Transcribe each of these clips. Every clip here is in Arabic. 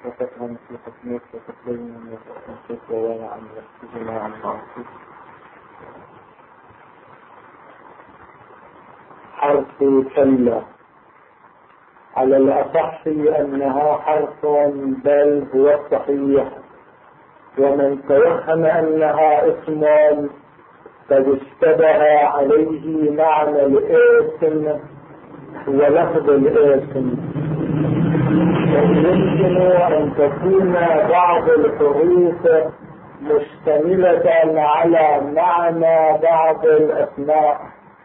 وتفهم في حكمك وتقبلني وتحمسك ووانا عن نفسنا عن معصيك. حرف كلا على الأصح أنها حرف بل هو الصحيح، ومن توهم أنها اسم قد اشتبه عليه معنى الاسم ولفظ الاسم. يمكن أن تكون بعض الحروف مشتملة على معنى بعض الأسماء،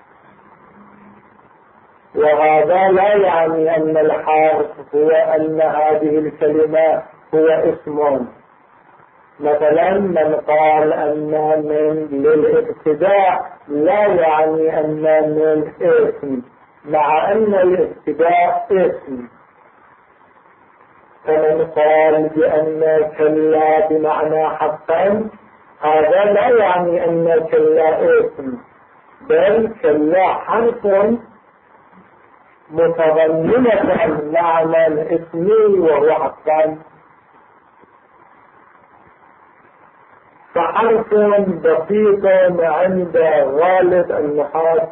وهذا لا يعني أن الحرف هو أن هذه الكلمة هو اسم. مثلا من قال أن من للابتداء لا يعني أن من اسم، مع أن الابتداء اسم. فمن قال بأن كلا بمعنى حقا، هذا لا يعني أن كلا اسم، بل كلا حرف متضمنة معنى الاسم وهو حقا. فحرف بسيط عند غالب النحاة،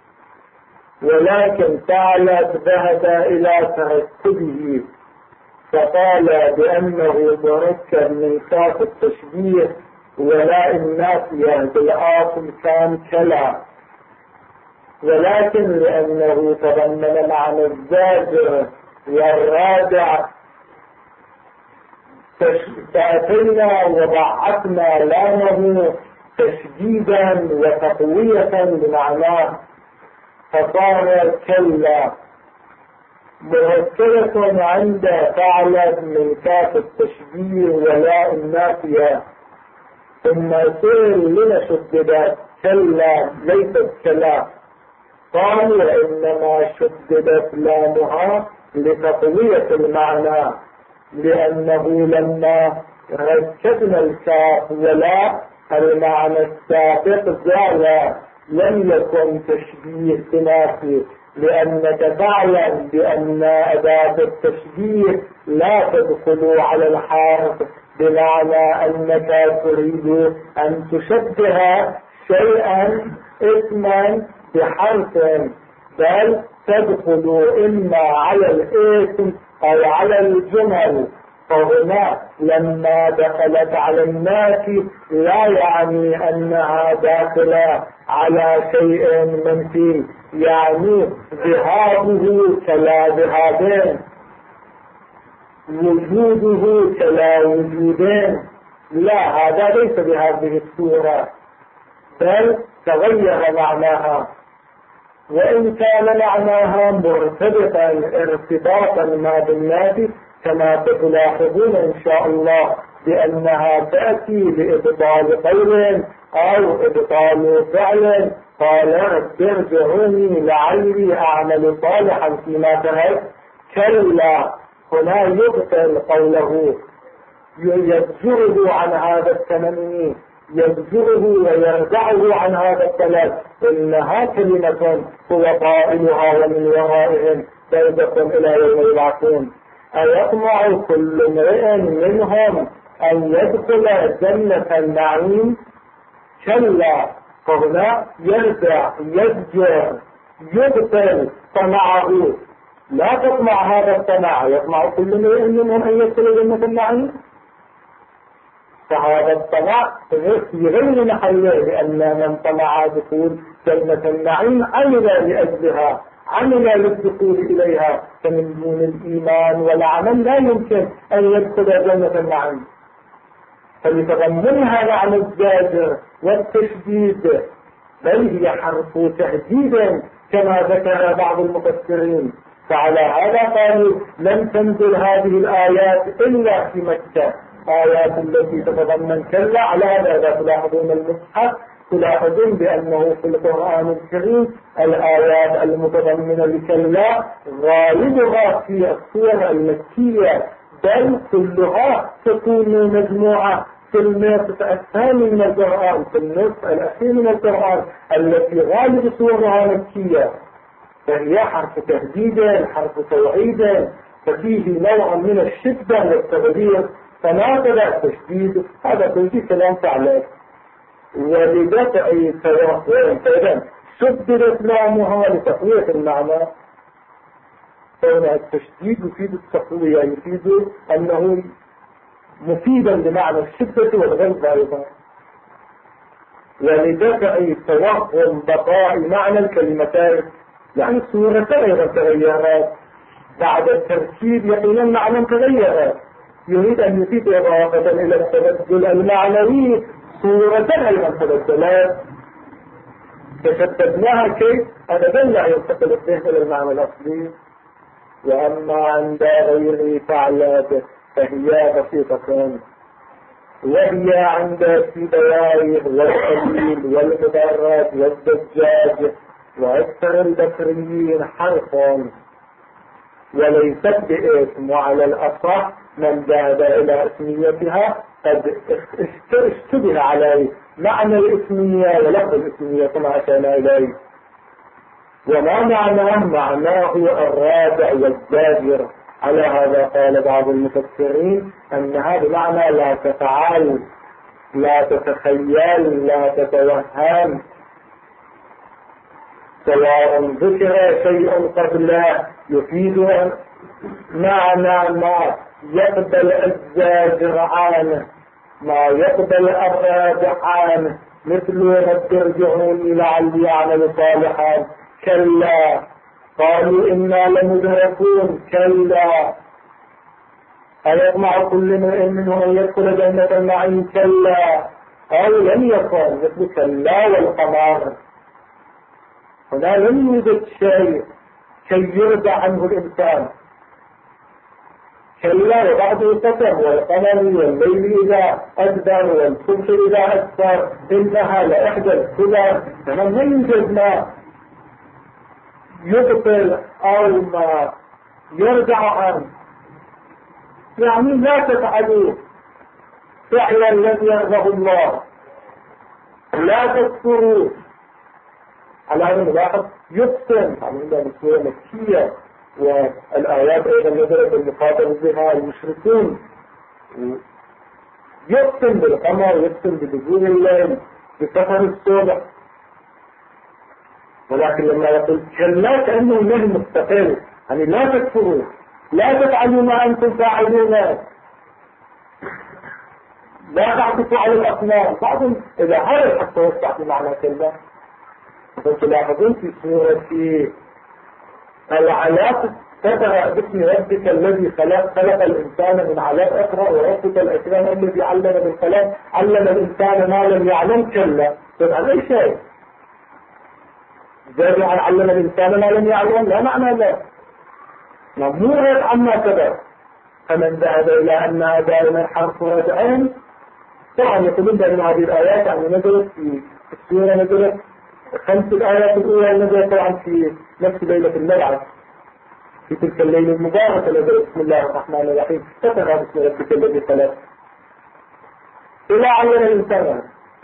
ولكن ثعلب ذهب إلى تركبه فقال بأنه مركب من كاف التشبيه ولا النافية بالآصل كان كلا، ولكن لأنه تضمن معنى الزاجر والرادع فأتينا وضعفنا لامه تشديدا وتقوية بمعناه، فصار كلا مركبة عند ثعلب من كاف التشبيه ولا النافية. ثم سئل لما شددت كلا ليست كلا، قال وإنما شددت لامها لتقوية المعنى، لأنه لما ركبنا الكاف ولا المعنى السابق زال لم يكن تشبيه خلافي، لأنك تعلم بأن أداة التشبيه لا تدخل على الحرف بمعنى أنك تريد أن تشبه شيئا اسما بحرف، بل تدخل إما على الاسم أو على الجمل. فهنا لما دخلت على الناس لا يعني أنها داخلة على شيء منفي، يعني ذهابه كلا ذهابين، وجوده كلا وجودين. لا، هذا ليس بهذه الصورة، بل تغير معناها، وإن كان معناها مرتبطا ارتباطا ما بالناس، كما تلاحظون إن شاء الله بأنها تأتي لإبطال قول أو إبطال فعل. قال رب ارجعوني لعلي أعمل صالحا فيما تركت، كلا هنا يبطل قوله، يزجره عن هذا التمني، يزجره ويرجعه عن هذا الطلب. إنها كلمة هو قائلها ومن ورائهم بيدكم إلى يوم يبعثون. أيطمع كل امرئ منهم أن يدخل جنة النعيم؟ كلا، فهنا يرجع يزجر يبطل طمعه. لا تطمع هذا الطمع، يطمع كل امرئ منهم أن يدخل جنة النعيم، فهذا الطمع في غير محله، لأن من طمع دخول جنة النعيم عمل لأجلها، عمل للدخول إليها، فمن دون الإيمان والعمل لا يمكن أن يدخل جنة النعيم. فلتضمنها معنى الزاجر والتشديد، بل هي حرف تهديد كما ذكر بعض المفسرين. فعلى هذا قالوا لم تنزل هذه الآيات إلا في مكة، آيات التي تتضمن كلا. على هذا إذا تلاحظون المصحف تلاحظون بأنه في القرآن الكريم الآيات المتضمنة لكلا غالبها في السور المكية، بل كلها تكون مجموعة في النصف الثاني من القرآن، في النصف الأخير من القرآن التي غالب سورها مكية. فهي حرف تهديد، حرف توعيد، ففيه نوع من الشدة والتغيير، فناقض التشديد هذا كله كلام تعليق. ولدفع التوافق فإذا شددت لامها لتقوية المعنى، فهنا التشديد يفيد التقوية، يفيد أنه مفيدا لمعنى الشدة والغلظة أيضا. ولدفع توهم بقاء معنى الكلمتين، يعني الصورة أيضا تغيرت بعد التركيب، يقينا معنى تغيرت، يريد أن يفيد إضافة إلى التبدل المعنوي صورة أيضا تبدلت، فشددناها كيف أبدا لا ينتقل إلى المعنى الأصلي. وأما عند غير فعلات فهي بسيطة، وهي عند السيبويه والخليل والمدرج والدجاج وأكثر البصريين حرف وليست باسم، وعلى الأصح من ذهب إلى اسميتها قد اشتبه عليه معنى الاسمية ولفظ الاسمية كما أشرنا إليه. وما معناه الرادع والزاجر. على هذا قال بعض المفسرين أنها بمعنى لا تفعل، لا تتخيل، لا تتوهم، سواء ذكر شيء قبله يفيد معنى ما يقبل الزاجر عنه، ما يقبل الرادع عنه، مثل رب ارجعوني لعلي أعمل صالحا، كلا، قالوا إنا لمدركون، كلا، أيطمع كل امرئ منهم أن يدخل جنة النعيم، كلا، أو لم يكن، مثل كلا والقمر. هنا لم يوجد شيء كي يرجع عنه الإنسان، كلا وبعده قسم، والقمر والليل إذا أدبر والصبح إذا أسفر إنها لإحدى الكبر. فمن يوجد ما يبطل أو ما يرجع عنه، يعني لا تفعلوا فعلا لم يرضه الله، لا تكفروا. على هذا الملاحظ يقسم عندنا بسورة مكية، والآيات أيضا نزلت بالمخاطب بها المشركون، يقسم بالقمر، يقسم بدخول الليل، بسفر الصبح. ولكن لما يقول كلا كأنه نهي مستقل، يعني لا تكفروا، لا تفعلوا ما أنتم فاعلون، لا تعطفوا على الأصنام. بعضهم إذا هذا حتى يفتح بمعنى كلا. فتلاحظون في سورة العلاق تقرأ باسم ربك الذي خلق الإنسان من علق، اقرأ وربك الأكرم الذي علم بالقلم علم الإنسان ما لم يعلم، كلا. طبعا أي شيء زاد عن علم الإنسان ما لم يعلم لا معنى له، ممنوع عما سبق. فمن ذهب إلى أنها دائما حرف رجعين، طبعا يقولون بأن هذه الآيات يعني نزلت في السورة، نزلت 5 الآيات الأولى نزلت طبعا في نفس ليلة المبعث، في تلك الليلة المباركة نزلت بسم الله الرحمن الرحيم، تقرأ باسم ربك الذي خلق إلى علم الإنسان،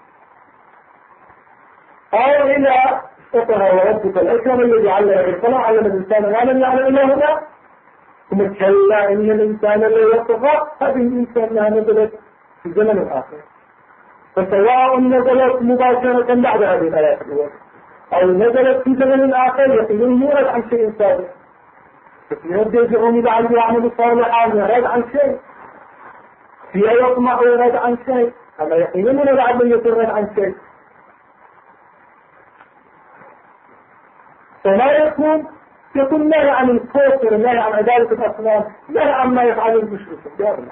أو إلى اقرأ وربك الأكرم الذي علم بالقلم علم الإنسان ما لم يعلم إلا هنا. ثم كلا إن الإنسان لا يطغى، هذه الإنسان لها نزلت في الزمن الآخر، فسواء نزلت مباشرة بعد هذه الآيات الأولى أو نزلت في زمن آخر يقولون يرد عن شيء سابق. فيرد يدعوني لعلي أعمل صالحا يرد عن شيء، فيها يطمع يرد عن شيء، أما يقولون لعلي يرد عن شيء. فما يكون نهي عن الكفر، نهي عن عبادة الأصنام، نهي عن ما يفعله المشركون.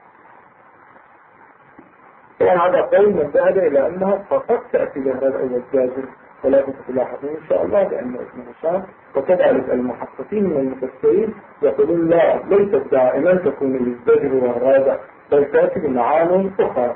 طبعا هذا قول من ذهب إلى أنها فقط تأتي بهذا الأول جازم، ولكن تلاحظون إن شاء الله بأن اسمه شام. وكذلك المحققين من المفسرين يقولون لا، ليست دائما تكون للزجر والرادع، بل تأتي بمعان أخرى.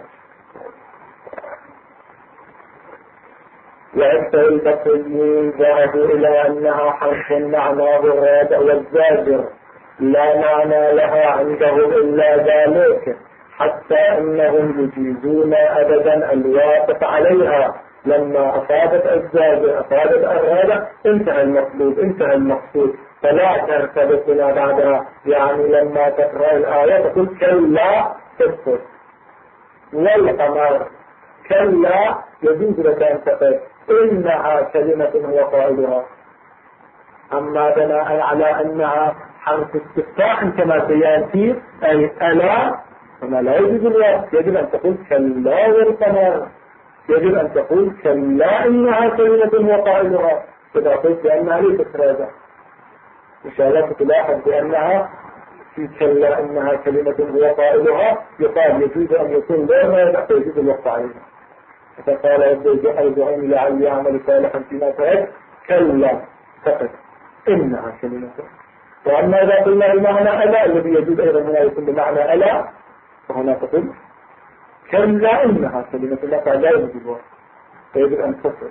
وأكثر البصريين ذهبوا إلى أنها حرف معناه الرادع والزاجر، لا معنى لها عندهم إلا ذلك، حتى أنهم يجيزون أبدا الواقف عليها. لما أصابت الزاجر أصابت الرادع انتهى المطلوب، انتهى المقصود، فلا ترتبط بما بعدها. يعني لما تقرأ الآية تقول كلا تكفر، والقمر كلا يجوز لك أن تقول إنها كلمة هو قائلها. أما بناء على أنها حرف استفتاح كما سيأتي أي ألا، فما لا يجوز الوقت، يجب أن تقول كلا والقمر، يجب أن تقول كلا إنها كلمة هو قائلها. إذا قلت بأنها ليست راجع إن شاء الله تلاحظ بأنها في كلا إنها كلمة هو قائلها يقال يجوز أن يكون لا ما يجوز الوقت عليها. فقال ارجعوني لعلي أعمل صالحا فيما تركت كلا فقط إنها كلمة. وأما إذا قلنا المعنى ألا الذي يجوز أيضا هنا يكون بمعنى ألا، فهنا تقول كلا إنها كلمة لا يجوز الوقت، فيجب أن تفصل.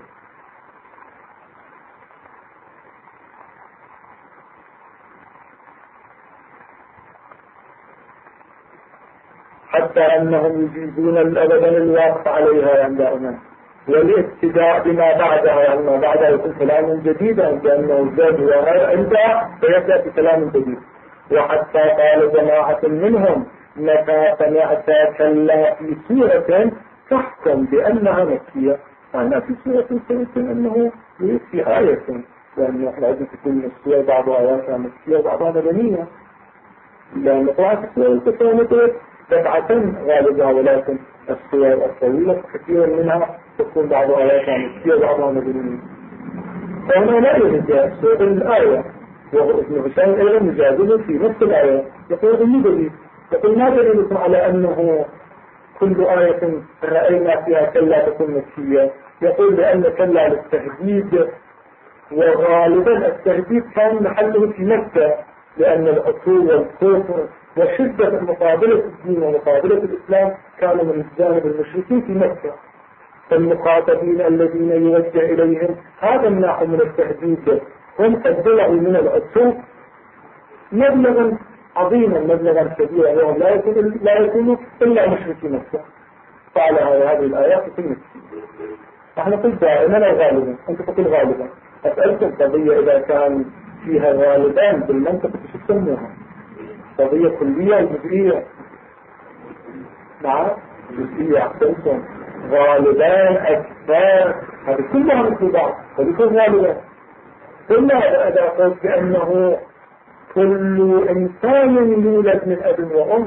حتى أنهم يجيزون الأبدا الواقع عليها عند أمم والابتداء بما بعدها، يعني ما بعدها يكون كلام جديدا لأنه زاد وغير عندها فيبدأ بكلام جديد. وحتى قال جماعة منهم متى سمعت كلا في سورة تحكم بأنها مكية، معنى في سورة سيكون أنه في آية، لأنه احنا عايزين تكون السورة بعض آياتها مكية وبعضها مدنية، لأن قراءة السورة التسامة سبعة غالبها، ولكن السور الطويلة كثيرا منها تكون بعض آياتها مكية وبعضها مدنية. فهنا لا يوجد سورة الآية، وابن هشام أيضا مجادل في نفس الآية يقول المدني، يقول ما دليلكم على أنه كل آية رأينا فيها كلا تكون مكية؟ يقول لأن كلا للتهديد، وغالبا التهديد كان محله في مكة، لأن العتو والكفر وشدة مقابلة الدين ومقابلة الإسلام كانوا من جانب المشركين في مكة. فالمخاطبين الذين يوجه إليهم هذا النوع من التهديد هم قد بلغوا من العتو مبلغا عظيما، مبلغا كبيرا، وهم لا يكونوا إلا مشركي مكة. فعلى هذه الآيات في مكة. نحن قلت دائما غالبا، أنت تقول غالبا، أسألكم قضية إذا كان فيها غالبان بالمنطق شو تسموها؟ قضية كلية جزئية؟ نعم جزئية. أحسنتم. غالبان أكثر هذه كلها مثل بعض، فبيكون غالبا. ثم إذا قلت بأنه كل إنسان يولد من أب وأم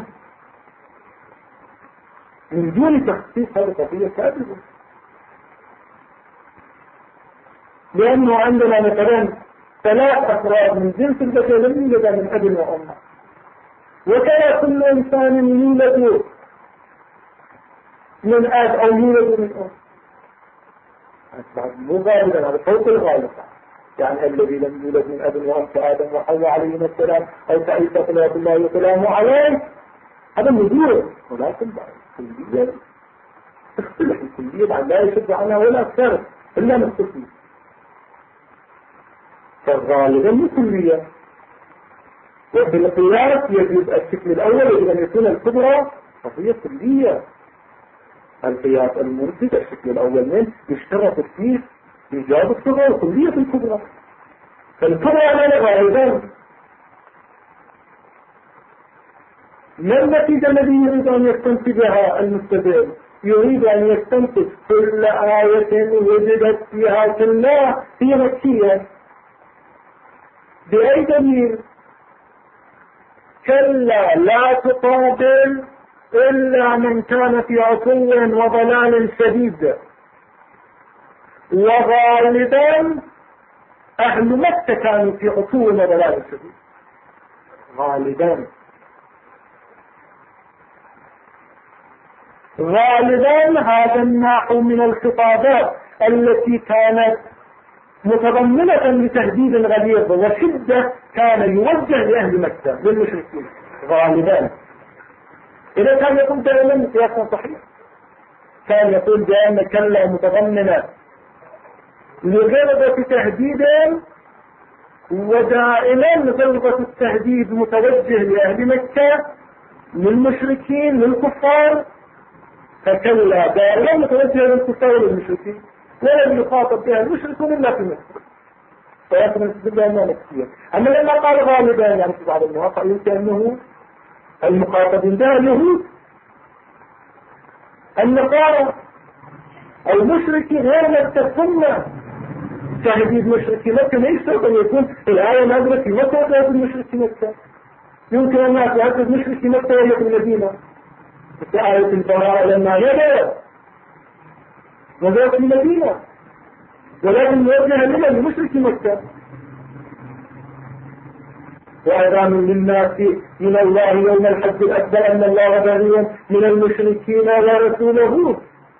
من دون تخصيص، هذه قضية كاذبة، لأنه عندنا مثلا 3 أفراد من جنس البشر لم يولد من أب وأم، وكان كل إنسان يولد من أب أو يولد من أم. مو غالبا، هذا فوق الغالب. يعني الذي لم يولد من أب وأم كآدم وحواء عليهما السلام أو كعيسى صلوات الله وسلامه عليه، هذا موجود، ولكن الكلية تختلف. الكلية بعد لا يشد عنها ولا أكثر إلا نستثني. فالغالبا مو كلية. وفي القياس يجب الشكل الأول يجب أن يكون الكبرى قضية كلية. القياس المنتج الشكل الأول من يشترط فيه إيجاد الصغر كلية الكبرى. فالكبرى لا غالبا ما النتيجة الذي يريد أن يستنتجها المستدل؟ يريد أن يستنتج كل آية وجدت فيها كلا هي مكية. بأي دليل؟ كلا لا تقابل إلا من كان في عتو وضلال شديد، وغالبا أهل مكة كانوا في عتو وضلال شديد غالبا هذا النوع من الخطابات التي كانت متضمنة لتهديد غليظ وشدة كان يوجه لأهل مكة للمشركين غالبا. إذا كان يقول دائما سياسة صحيح، كان يقول دائما كلا متضمنة لغلظة تهديد، ودائما غلظة التهديد متوجه لأهل مكة للمشركين للكفار، فكلا دائما متوجه للكفار للمشركين، ولم يخاطب بها المشركون إلا في مكة. ولكن نسبة لأنها نفسية. أما لما قال غالبا يعني في بعض المواقع يمكن أنه المخاطبين ده اليهود النصارى المشركين غير مكة ثم تهديد مشركي مكة ليس سوف يكون الآية نازلة في مكة وتهديد مشركي مكة. يمكن أن تهديد مشركي مكة وهي في المدينة في آية البراءة لما نزلت في المدينة ولكن يوجه لمن مشركي مكة. وأذان للناس من الله يوم الحج الأكبر أن الله بريء من المشركين ورسوله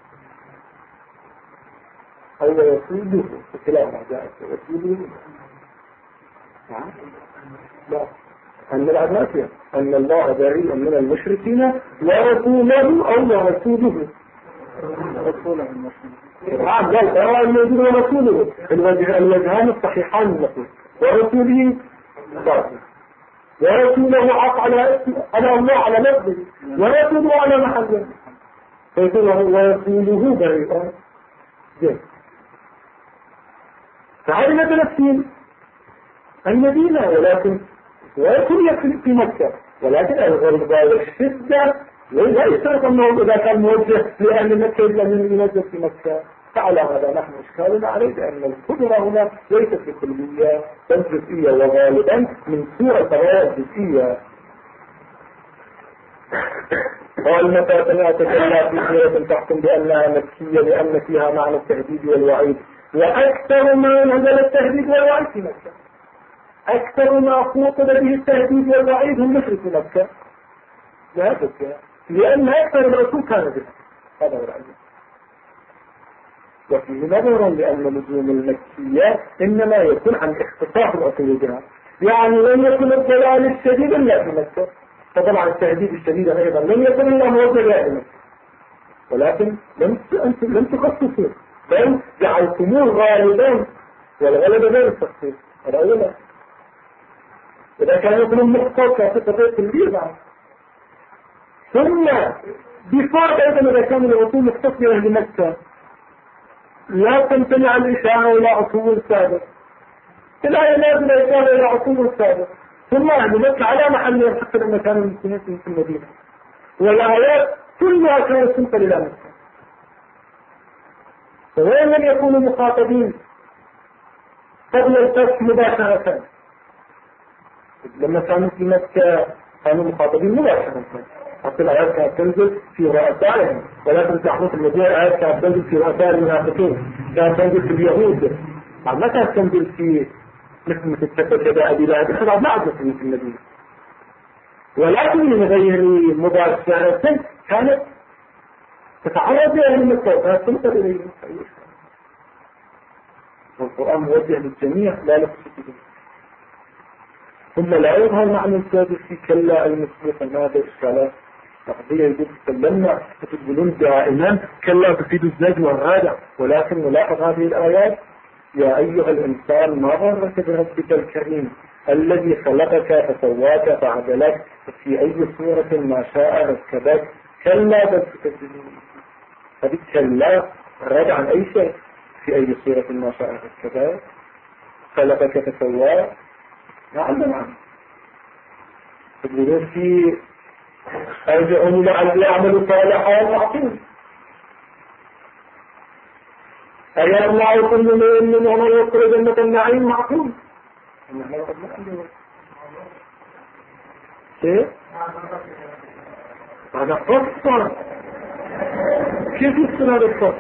أو رسوله الكلام جاءت رسوله لا أن العباسية أن الله بريء من المشركين ورسوله أو رسوله قال الموجود ورسوله الوجهان الصحيحان نقول ورسوله باطل ورسوله عط على الله على نفسه ورسوله على محله فيقول ورسوله بريء جيد. فهذه تنفسين المدينة ولكن ويكون في مكة ولكن الغربة والشدة لا يشترط أنه إذا كان موجه لأهل مكة إلا من ينزل في مكة. فعلى هذا نحن إشكالنا عليه بأن القدرة هنا ليست بكلية بل جزئية وغالبا من سورة الغاية جزئية. قال متى سمعت كلا في سورة تحكم بأنها مكية لأن فيها معنى التهديد والوعيد وأكثر ما نزل التهديد والوعيد في مكة. أكثر ما خوطب به التهديد والوعيد هم مشرك مكة لا تكفي لأن أكثر الرسول كان بها. هذا هو العلم. وفيه نظرا لأن لزوم المكية إنما يكون عن اختصاص الأصول بها يعني لم يكن الضلال الشديد إلا في مكة. فطبعا التهديد الشديد أيضا لم يكن إلا موجه إلى مكة ولكن لم تخصصوا بل جعلتموه غالبا والغلبة غير التخصيص. هذا أولا إذا كان يكون المختص في قضية البيضة ثم بفرق أيضا إذا كان الرسول مختص لأهل مكة لا تمتنع الإشارة إلى عصور السابق. الآية لازم الإشارة إلى عصور السابق ثم أهل مكة على محل يحق لما كانوا المسلمين في المدينة والآيات كلها كانت تنقل إلى مكة. فوين لم يكونوا مخاطبين قبل الفتح مباشرة لما كانوا في مكة كانوا مخاطبين مباشرة حتى الآيات كانت تنزل في رؤسائهم ولكن تحدث المدينة الآيات كانت تنزل في رؤساء المنافقين كانت تنزل في اليهود ما كانت تنزل في مثل تتكتب كذا أبي لهب خلاص ما عدت في المدينة ولكن من غير مباشرة كانت تتعرض لأهل مكة وكانت تنقل إليهم. والقرآن موجه للجميع لا لخصوص ثم لا يظهر معنى السادس في كلا المسلمة ماذا إشكالات تقضية يجب تكلمنا فتقولون دائما كلا تفيد الزاج والرادع ولكن نلاحظ هذه الآيات يا أيها الإنسان ما غرك بربك الكريم الذي خلقك فسواك فعدلك في أي صورة ما شاء ركبك كلا بل تكذبون. هذه كلا رد عن أي شيء في أي صورة ما شاء ركبك خلقك فسواك ما عندنا عنه تقولون في أرجعوني لعلي أعمل صالحا معقول أيها الله كل من هنا يدخل جنة النعيم معقول شيء هذا قصة كيف يصير هذا القصة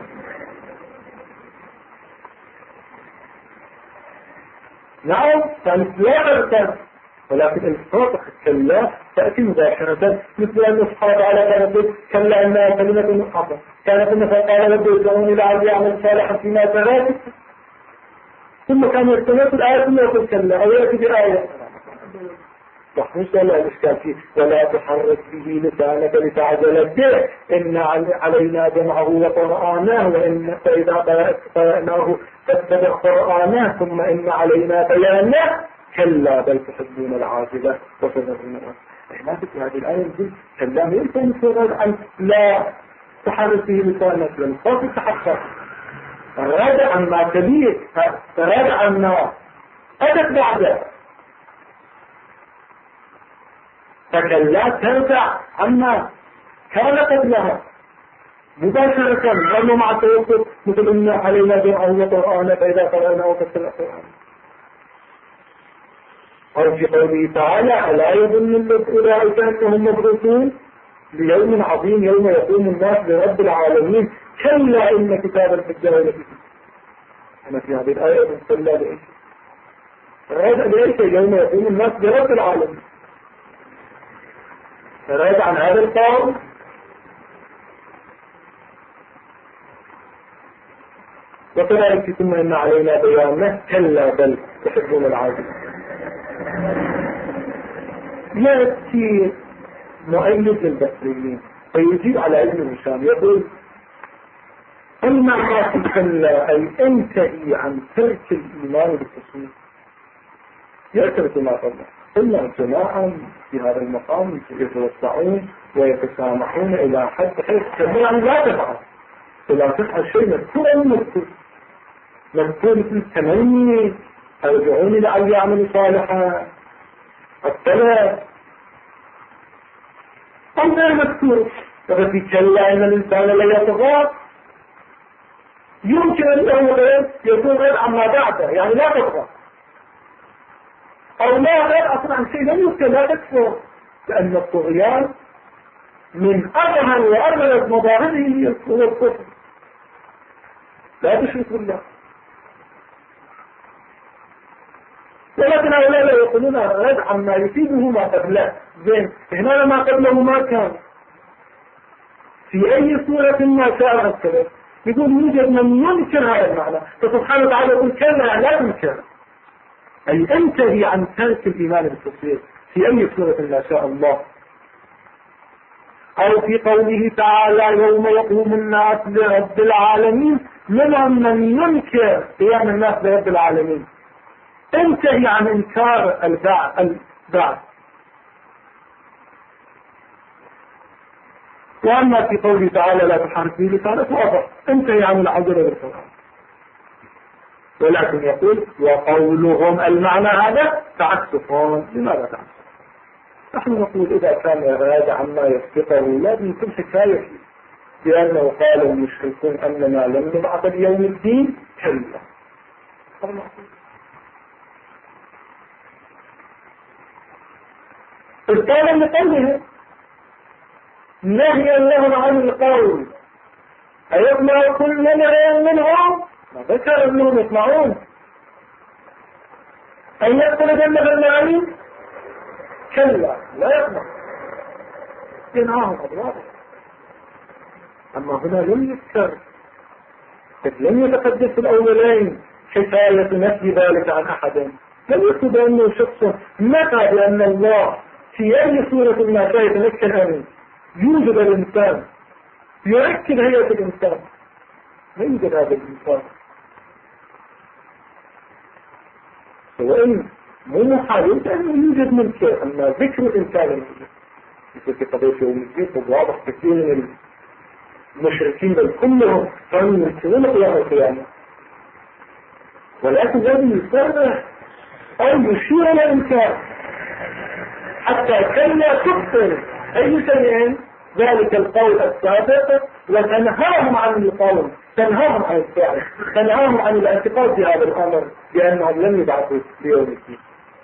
نعم كانت لا أرتب ولكن الفاطق كلا تأتي مباشرة مثل أن يصحاب على كانت كلا أنها كلمة محفظة كانت النفاق قال ربي يسألوني لعلي أعمل صالحا فيما ترك ثم كان يستمر الآية ثم يقول كلا أو يأتي بآية وحمش لا الإشكال فيه ولا تحرك به لسانك لتعجل به إن علينا جمعه وقرآناه وإن فإذا قرأناه فاتبع قرآناه ثم إن علينا بيانه كلا بل تحبون العاجلة وتذرون ما في هذه الآية الجزء كلا يمكن يصير عن لا تحرك به لسانك لن تصل تحقق فراد عن ما تبيه فراد عن ما أتت بعده، فكلا ترجع عما كان قبلها مباشرة، لأنه مع التوسط مثل إن علينا جمعه وقرآن فإذا قرأنا وفسر القرآن. أو في قوله تعالى ألا يظن أولئك أنهم مبعوثون ليوم عظيم يوم يقوم الناس لرب العالمين كلا إن كتاب الفجار لفي سجين. أنا في هذه الآية كلا لإيش؟ راد لإيش يوم يقوم الناس لرب العالمين؟ راد عن هذا القول. وكذلك ثم إن علينا بيانه كلا بل تحبون العاجل. يأتي مؤيد للبصريين فيجيب على ابن هشام يقول المعنى في كلا أي انتهي عن ترك الإيمان بالتصوير. يعترف ما قبله إلا جماعة في هذا المقام يتوسعون ويتسامحون إلى حد حيث كلا لا تفعل ولا تفعل شيء مذكور في التمني ارجعوني لعلي يعمل صالحا الثلاث أم غير مذكور. ففي كلا إن الإنسان لا يطغى يمكن أن يكون غير عما بعده، يعني لا تطغى أو لا غير أصلا عن شيء لم يمكن لا تكفر، لأن الطغيان من أظهر وأغلب مظاهره هو الكفر. لا تشرك بالله. ولكن هؤلاء لا يقولون رد عما يفيده ما قبله. زين هنا ما قبله ما كان في أي صورة ما شاء الكلام يقول يوجد من ينكر هذا المعنى، فسبحانه وتعالى يقول كلا لا تنكر أي انتهي عن ترك الإيمان بالتصوير في أي صورة ما شاء الله. أو في قوله تعالى يوم يقوم الناس لرب العالمين منهم من ينكر قيام الناس لرب العالمين، انتهي عن انكار البعث. واما في قوله تعالى لا تحرك به لسانك واضح انتهي عن العذر بالقرآن. ولكن يقول وقولهم المعنى هذا تعسفون. لماذا تعسف؟ نحن نقول اذا كان يراد عما يسبقه لازم يكون حكاية فيه، لانه قال المشركون اننا لم نبعث اليوم الدين كلا. قال لقوله نهي لهم عن القول أيطمع كل امرئ منهم ما ذكر انهم يطمعون أن يدخل جنة المعين كلا لا يطمع ينهاهم أضراره. أما هنا لم يذكر لم يتقدس في الأولين حكاية نفي ذلك عن أحد. لم يكتب أنه شخص متى بأن الله في أي صورة ما كان يتمكن أن يوجد الإنسان يركب هيئة الإنسان. لا يوجد هذا الإنسان، وإن مو محال أن يوجد منكر، أما ذكر الإنسان الموجود مثل في قضية يوم الدين واضح كثير من المشركين بل كلهم كانوا ينكرون قيام القيامة، ولكن لازم يصرح أو يشير إلى الإنكار حتى كلا تبطل أي شيء ذلك القول السابق وتنهاهم عن القول، تنهاهم عن الفعل، تنهاهم عن الاعتقاد بهذا الأمر بأنهم لم يبعثوا في يوم الدين.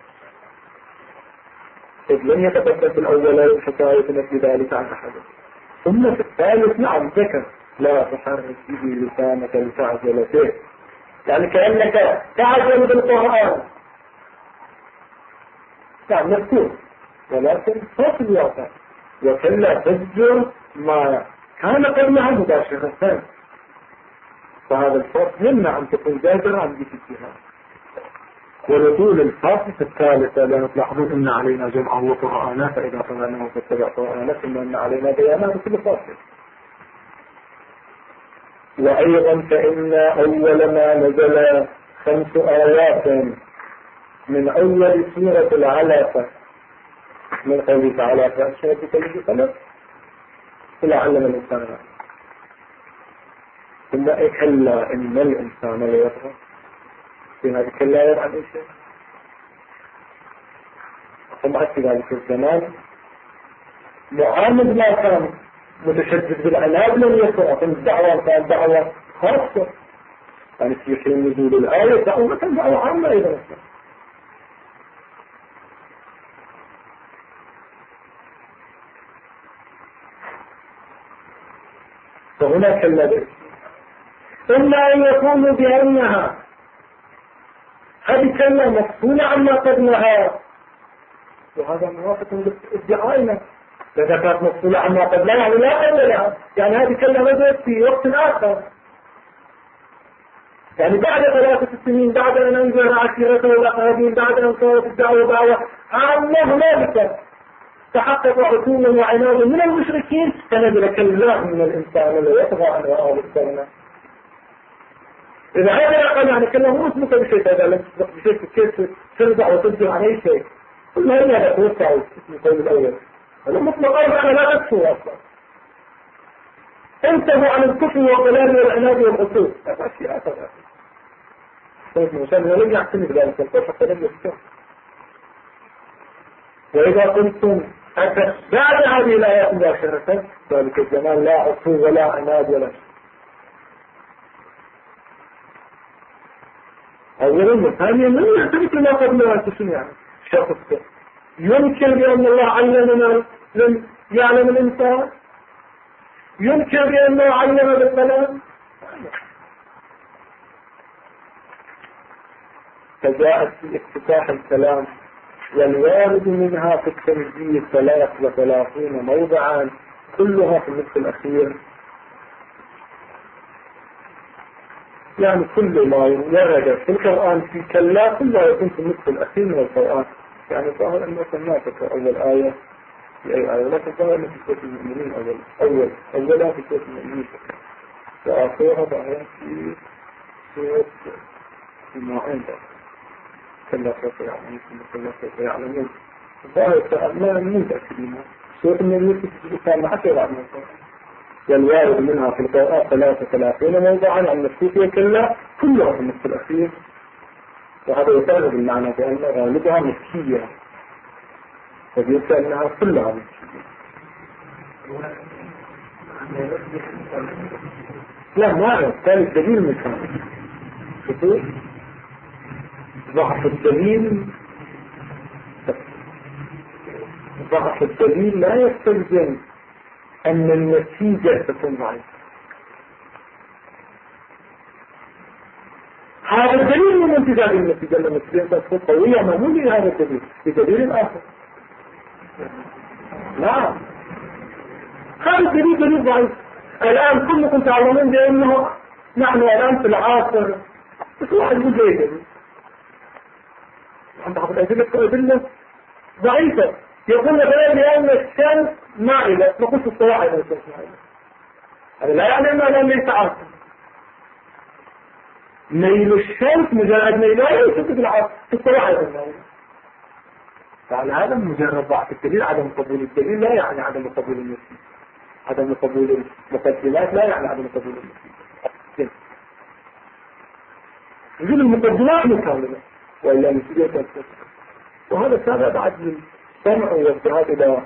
إذ لم يتبدل في الأولين حكاية نفي ذلك عن أحد. ثم في الثالث نعم ذكر لا تحرك به لسانك لتعجل به، يعني كأنك تعجل بالقرآن. نعم مذكور ولكن صوت الواقع وكلا تزجر ما كان قبلها مباشرة، فهذا الصوت يمنع أن تكون زاجرة عن ذيك الجهة. ولطول الفاصل الثالثة لأن تلاحظون إن علينا جمعه وقرآنه فإذا قرأناه فاتبع قرآنه ثم إن علينا بيانه بكل فاصل. وأيضا فإن أول ما نزل 5 آيات من أول سورة العلق من قوله تعالى فأشهد بكل خلق إلى علم الإنسان ثم كلا إن الإنسان لا يطغى. في هذه كلا يرى عن شيء طبعا في ذلك الزمان معاند ما كان متشدد بالعناد لم يكن، أصلا الدعوة كانت دعوة خاصة، يعني في حين نزول الآية دعوة عامة أيضا. فهناك الذي إما أن يكون بأنها هذه كلمة مفصولة عما قبلها، وهذا موافق لادعائنا. إذا كانت مفصولة عما قبلها يعني لا قبلها، يعني هذه كلمة بدأت في وقت آخر، يعني بعد 3 سنين، بعد أن أنزل عشيرته والأقربين، بعد أن صارت الدعوة دعوة عامة، هنالك تحقق عتوما وعنادا من المشركين، فنزل كالله من الإنسان الذي يطغى عن رآه استغنى. إذا هذا قال يعني كلمة مو مثبتة بشيء، هذا لم تسبق بشيء كيف ترجع وتبدو عن أي شيء، كل ما هي هذا توسع من القول الأول. المطلق أنا لا أكفو أصلا، انتهوا عن الكفر والضلال والعناد والغسول، هذا أشياء أخرى. طيب مشان ولم يعتني بذلك الكفر حتى لم يفتح. وإذا قلتم أتت بعد هذه الآيات مباشرة، ذلك الزمان لا عصو ولا عناد ولا شيء. أولا ثانيا من يعتمد ما قبلها تسمع يعني شخص ينكر بأن الله علمنا لم يعلم الإنسان، ينكر بأنه علم بالقلم. فجاءت في افتتاح الكلام والوارد منها في التنزيل 33 موضعا كلها في النصف الأخير، يعني كل ما ورد في القرآن في كلا كلها يكون في النصف الأخير من القرآن. يعني ظاهر أنه ما تذكر أول آية في أي آية، لكن ظاهر أنه في سورة المؤمنين أولها في سورة المؤمنين، وآخرها ظاهر في سورة الماعون كلا سوف يعلمون كلا سوف يعلمون. ظاهر ما متأكد منها سورة المؤمنين في الإسلام 10 عن القرآن، والوارد منها في القرآن 33 موضعا عن النفسية كلا كلها في النصف الأخير. وهذا يساعد بالمعنى بأن غالبها مكية، فبيبقى أنها كلها مكية. لا ما أعرف كان الدليل مكان شوفوا ضعف الدليل، ضعف الدليل لا يستلزم أن النتيجة تكون ضعيفة. هذا الدليل من انتزاع النتيجة لما تكون قوية ما نولي هذا الدليل بدليل آخر. نعم هذا الدليل دليل ضعيف. الآن كلكم تعلمون بأنه نحن الآن في العاصر بس واحد مجيد عند بعض الأدلة ضعيفة يقول مثلا بأن الشمس مائلة، نقول في الصواعق أن الشمس مائلة، هذا لا يعني أنه ليس عاصر. ميل الشمس مجرد ميلها يوجد بالعاصر في الصواعق المائلة. فعلى هذا مجرد ضعف الدليل، عدم قبول الدليل لا يعني عدم قبول النتيجة، عدم قبول المقدمات لا يعني عدم قبول النتيجة. يقول المقدمات مكاملة وإلا النتيجة تنتهي، وهذا سابع بعد للسمع والذهاب إلى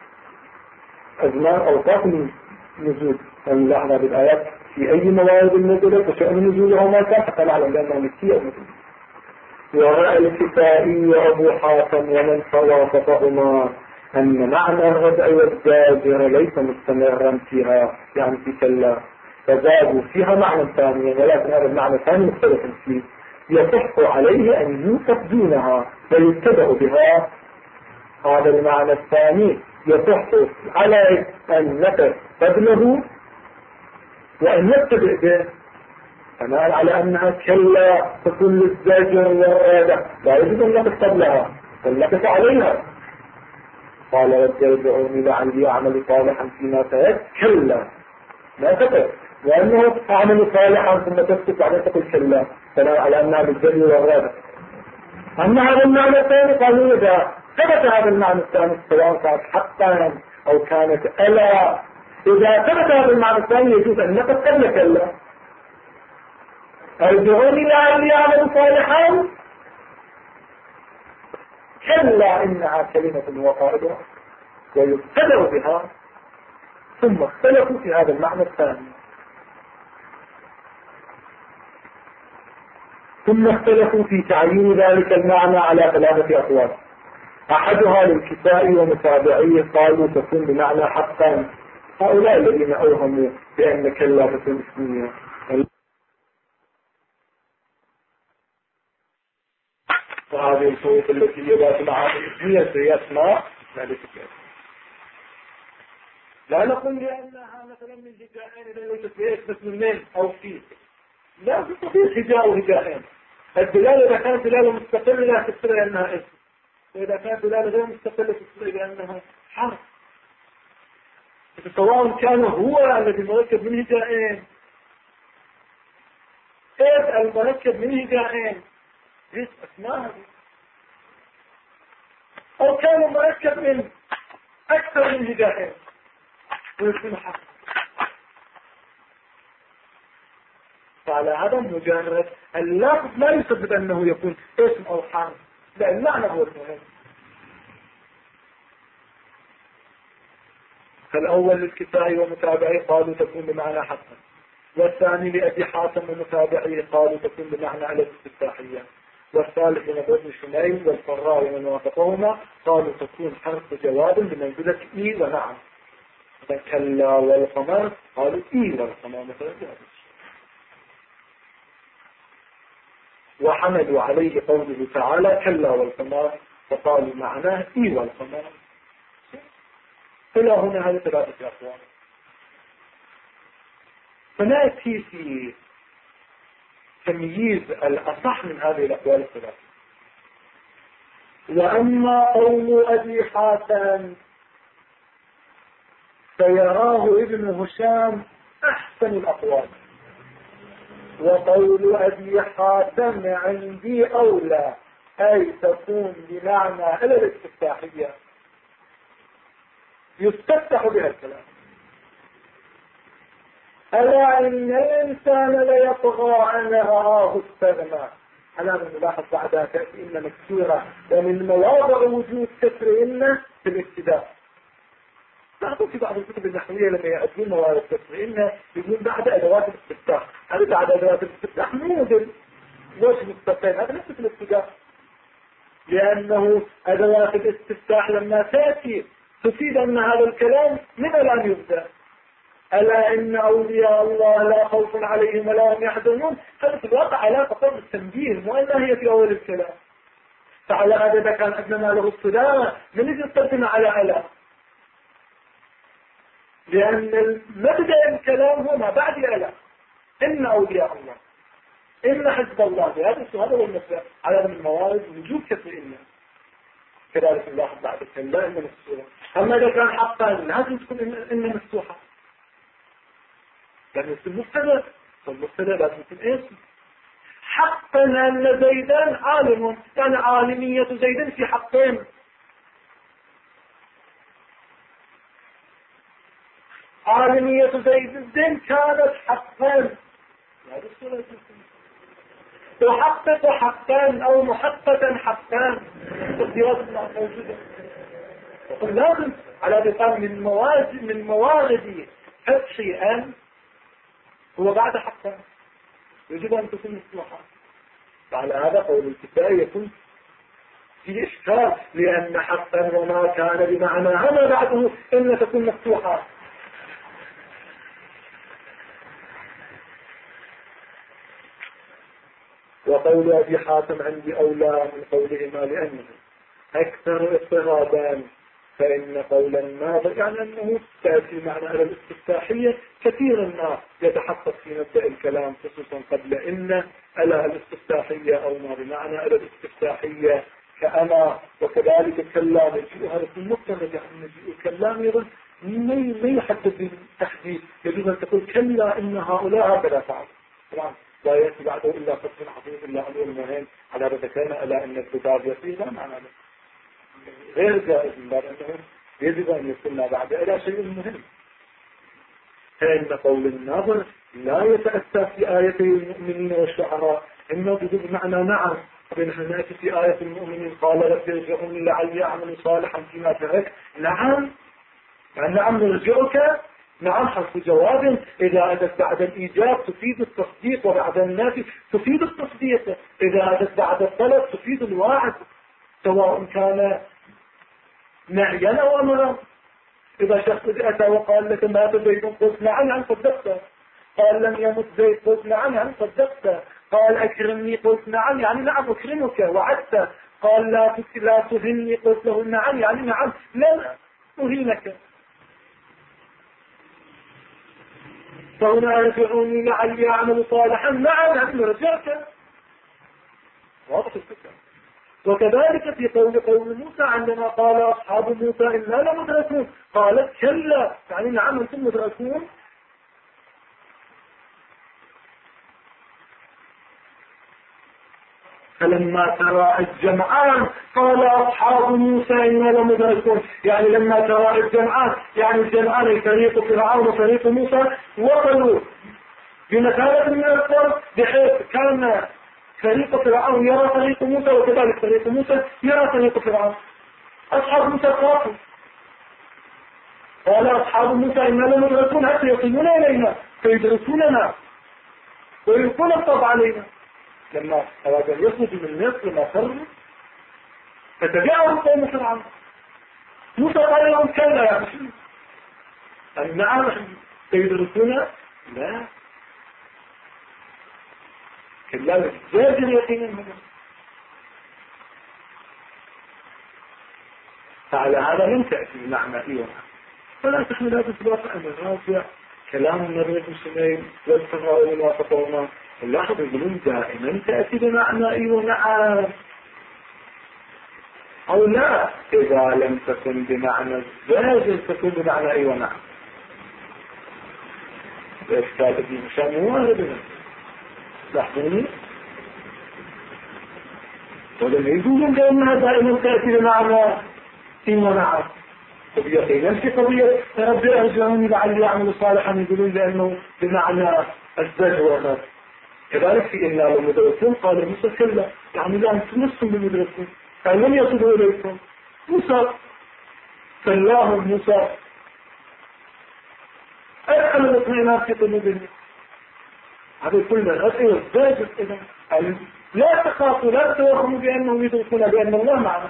أزمان أوقات النزول. ونلاحظ بالآيات في أي موارد النزول وشأن نزولها ما كان حتى نعلم بأنها مكية أو مكية. ورأى الكفائي وأبو حاتم ومن فوافقهما أن معنى الردع والزاجر ليس مستمرا فيها، يعني في كلا، فزادوا فيها معنى ثانيا، ولكن هذا المعنى الثاني مختلف فيه، يصح عليه أن يوصف دونها فيتبع بها. هذا المعنى الثاني يصح على أن نقف قبله وأن نتبع به، بناء على أنها كلا تكون للزاجر والرادع لا يجب أن نقف قبلها بل نقف عليها. قال وارجعوني لعلي أعمل صالحا فيما سيأتي كلا لا تقف، لأنه أعمل صالحا ثم تسكت بعدين تقول كلا، بناء على أنها للزاجر والرادع. أما هذا المعنى الثاني قالوا إذا ثبت هذا المعنى الثاني سواء كانت حقا أو كانت ألا، إذا ثبت هذا المعنى الثاني يجوز أن نقف قبل كلا. ارجعوني لعلي أعمل صالحا كلا إنها كلمة وقائلها ويبتدأ بها. ثم اختلفوا في هذا المعنى الثاني. ثم اختلفوا في تعيين ذلك المعنى على 3 أقوال. أحدها للكسائي ومتابعيه قالوا تكون بمعنى حقا. هؤلاء الذين أوهموا بأن كلا تكون اسمية. وهذه الشروط التي يبات معها اسمية هي أسماء لا نقول لأنها مثلا من هجائين إذا ليست في بس من مين أو فيه. لا تستطيع هجاء وهجائين. الدلالة إذا كانت دلالة مستقلة لا تفسر أنها اسم، وإذا كانت دلالة غير مستقلة تفسر بأنها حرف. سواء كان هو الذي مركب من هجائين المركب من هجائين ليس أسماء، أو كان مركب من أكثر من هجائين ويكون حرف. فعلى هذا مجرد اللفظ لا يثبت أنه يكون اسم أو حرف، لأن المعنى هو المهم. فالأول للكسائي ومتابعيه قالوا تكون بمعنى حسن، والثاني لأبي حاتم ومتابعيه قالوا تكون بمعنى على الاستفتاحية، والثالث لابن شميل والفراء ومن وافقهما قالوا تكون حرف جواب بمنزلة إي ونعم. كلا والقمر قالوا إي والقمر مثلا. وحملوا عليه قوله تعالى كلا والقمر فقالوا معناه إي والقمر. فلا هنا هذه 3 أقوال. فنأتي في تمييز الأصح من هذه الأقوال 3. وأما قول أبي حاتم فيراه ابن هشام أحسن الأقوال، وقول أبي حاتم عندي أولى، أي تكون بمعنى إلى الاستفتاحية يستفتح بها الكلام. ألا إن الإنسان ليطغى أن رآه استغنى. أنا من نلاحظ بعدها تأتي إن مكسورة، ومن مواضع وجود كسر إن في الابتداء. لاحظوا في بعض الكتب النحوية لما يأتون موارد كسر إن يقولون بعد أدوات الاستفتاح. هذا بعد أدوات الاستفتاح موجود وش مستقيم، هذا نفس في الابتداء، لأنه أدوات الاستفتاح لما تأتي تفيد أن هذا الكلام من الآن يبدأ. ألا إن أولياء الله لا خوف عليهم ولا هم يحزنون. هذا في الواقع علاقة فقط بالتنبيه، مو أنها هي في أول الكلام. فعلى هذا إذا كان أدنى ما له الصدامة من يجي يستخدم على ألا، لأن مبدأ الكلام هو ما بعد ألا. إن أولياء الله إن حزب الله. هذا السؤال هو المسألة على من الموارد وجود كثير إنه كذلك الله بعد الكلام إن مفتوحة. أما إذا كان حقا لازم تكون إن مفتوحة، لأن اسم مبتدأ، والمبتدأ لازم يكون اسم. حقا أن زيدا عالم، يعني عالمية زيد في حقين. عالمية زيد كانت حقا، تحقق حقا أو محققا حقا اختيارات موجودة. وقل لازم على بقام من موارد حق شيئا هو بعد حقا يجب أن تكون مفتوحة. فعلى هذا قول الكتاب يكون في إشكال، لأن حقا وما كان بمعنى هذا بعده إن تكون مفتوحة. وقول أبي حاتم عندي أولى من قولهما لأنه أكثر اضطرابا، فإن قول الناظر يعني أنه تأتي معنى على الاستفتاحية كثيرا ما يتحقق في مبدأ الكلام، خصوصا قبل إن ألا الاستفتاحية أو ما بمعنى على الاستفتاحية كأنا، وكذلك كلا نجيء. هذا في المقتضى يعني نجيء كلام أيضا ما يحدد بالتحديد. يجب أن تقول كلا إن هؤلاء هكذا فعل. طبعا لا يأتي بعده إلا قسم عظيم إلا أمور مهم على هذا كان ألا إن الكتاب يصير لا معنى له غير جائز، من باب أنه يجب أن يكون بعد إلى شيء مهم. فإن قول الناظر لا يتأتى في آيتي المؤمنين والشعراء إنه بمعنى نعم بنحن نأتي في آية المؤمنين قال رب ارجعوني لعلي أعمل صالحا فيما ترك. نعم، يعني نعم نرجعك. نعم حرف جواب إذا أتت بعد الإيجاب تفيد التصديق، وبعد النافي تفيد التصديق. إذا أتت بعد الطلب تفيد الواحد، سواء كان نهيا أو أمرا. إذا شخص أتى وقال لك مات زيد قلت نعم يعني صدقت. قال لم يمت زيد قلت نعم يعني صدقت. قال أكرمني قلت نعم يعني نعم أكرمك وعدت. قال لا تهني قلت له نعم يعني نعم لا أهينك. فهنا ارجعوني لعلي أعمل صالحا. نعم يعني رجعت. واضح الفكرة. وكذلك في قول موسى عندما قال أصحاب موسى إنا لمدركون قالت كلا يعني نعم أنتم مدركون. فلما ترى الجمعان قال أصحاب موسى إنا لمدركون، يعني لما ترى الجمعان يعني الجمعان فريق فرعون وفريق موسى وصلوا بمثابة من الفرق، بحيث كان فريق فرعون يرى فريق موسى وكذلك فريق موسى يرى فريق فرعون. أصحاب موسى خافوا قال أصحاب موسى إنا لمدركون حتى يصلون إلينا فيدركوننا ويلقون الطب علينا. لما أراد أن يخرج من مصر ما خرجوا فتبعهم قوم فرعون. موسى قال لهم كلا يا مسلم أن نعم سيدركونا لا كلا زاجر يقينا منه. فعلى هذا لم تأتي بمعنى إيوه، فلا تحمل هذا السباق أن الراجع كلام النبي المسلمين والتفاؤل ما تقوما. اللاحظ يقولون دائما تأتي بمعنى ايوه نعم او لا، اذا لم تكن بمعنى الزاجر تكون بمعنى ايوه نعم. الاشكال في مشان موارد لاحظوني ولم يقولون بانها دائما تأتي بمعنى ايوه نعم. قضيتين في قضية ربي ارجعوني لعلي اعمل صالحا يقولون لانه بمعنى الزاجر والغاز. كذلك في إنا لمدرسون قال موسى كلا يعني لا أنتم لستم بمدرسون يعني لم يصلوا إليكم. موسى كلاهم موسى أدخل الاطمئنان في قلوبهم. هذا كله الأسئلة الزاجر إذا لا تخافوا لا توهموا بأنهم يدرسون بأن الله معنا.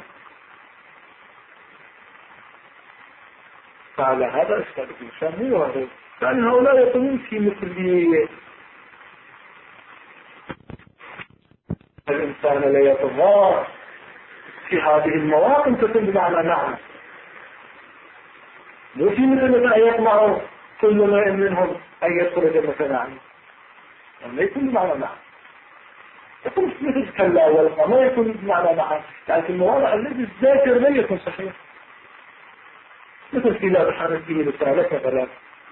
فعلى هذا أشكال الإنسان هو هذا، لأن هؤلاء يقولون في مثل الإنسان لا يتظاهر في هذه المواطن تكون بمعنى نعم، مو في مثل ما يطمع كل ما منهم أن يدخل جنة نعم، ما يكون بمعنى نعم. يكون مثل كلا والقى ما يكون بمعنى نعم، يعني في المواضع الذي الذاكر لا يكون صحيح، مثل في لا تحرك به لسانك مثلا،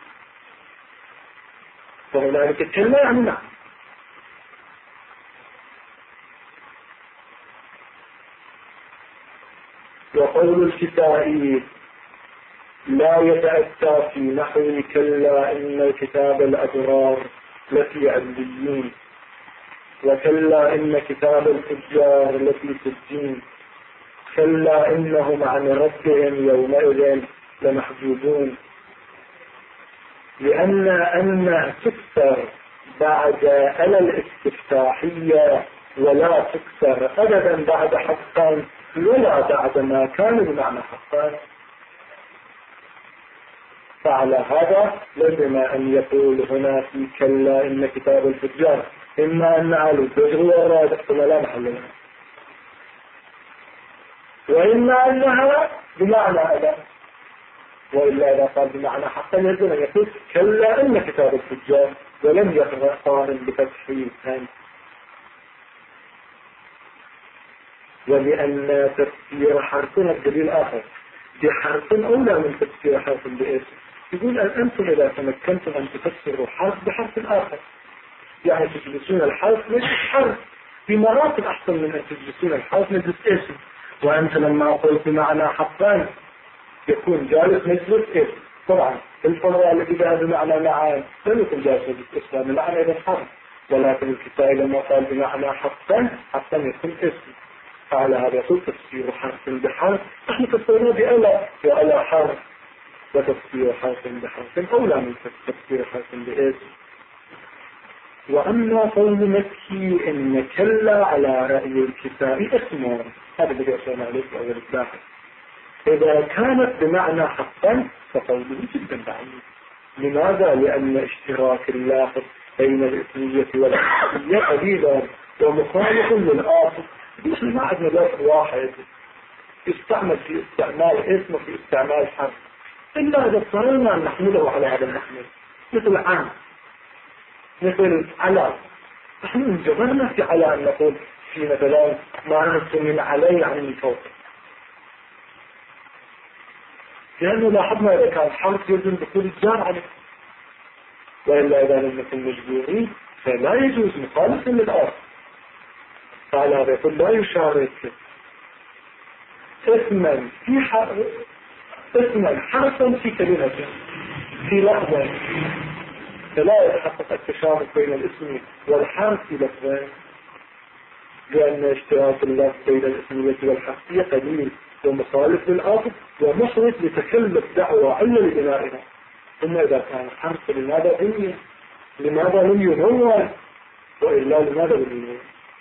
فهنالك كلا يعني نعم. وقول الكتائي لا يتأتى في نحو كلا إن الكتاب الأبرار لفي عليين، وكلا إن كتاب الفجار لفي سجين، كلا إنهم عن ربهم يومئذ لمحجوبون. لأن تكسر بعد ألا الاستفتاحية ولا تكسر أبدا بعد حقا ولا بعد ما كان بمعنى حقا. فعلى هذا لازم أن يقول هنا في كلا إن كتاب الفجار إما أن على الفجر والرادع ثم لا محل لها، وإما أنها بمعنى أبدا، وإلا إذا قال بمعنى حقا لازم أن يقول كلا إن كتاب الفجار ولم يقرأ قارن بفتحه ثاني. ولأن تفسير حرفنا الدليل آخر بحرف أولى من تفسير حرف باسم. يقول أن أنتم إذا تمكنتم أن تفسروا حرف بحرف آخر، يعني تجلسون الحرف مجلس حرف بمراتب أحسن من أن تجلسون الحرف مجلس اسم. وأنت لما قلت بمعنى حقان يكون جالس مجلس اسم، طبعا الفرع الذي بها بمعنى معان لم يكن جالس مجلس اسم، معنى إذا حرف ولكن الكسائي لما قال بمعنى حقا يكون اسم، فعلى هذا يقول تفسير حرف بحرف. نحن فسرنا بألا وألا حرف، وتفسير حرف بحرف أولى من تفسير حرف باسم. وأما قول مكي إن كلا على رأي الكسائي اسمه، هذا بدي أشياء عليك أول الباحث. إذا كانت بمعنى حقا فقوله جدا بعيد. لماذا؟ لأن اشتراك اللافظ بين الاسمية والحرفية قليلا ومخالف للآخر. مثل ما عندنا لافظ واحد يستعمل في استعمال اسم وفي استعمال حرف، إلا إذا اضطررنا أن نحمله على هذا المحمل، مثل عن، مثل على. نحن انجبرنا في على أن نقول في مثلا ما نرسل من علي عن من فوق، لأنه لاحظنا إذا كان حرف يلزم دخول الجار عليه، وإلا إذا لم نكن مجبورين فلا يجوز مخالفا للآخر. فعلى هذا يقول لا يشارك اسما حرفا في كلمة في لفظة، فلا يتحقق التشابك بين الاسم والحرف في لفظين، لأن اشتراك اللفظ بين الاسمية والحرفية قليل ومخالف للآخر ومحرج لتكلف دعوة علة لبنائها. ثم إذا كان حرف لماذا بني؟ لماذا لم ينون؟ وإلا لماذا لم ينون؟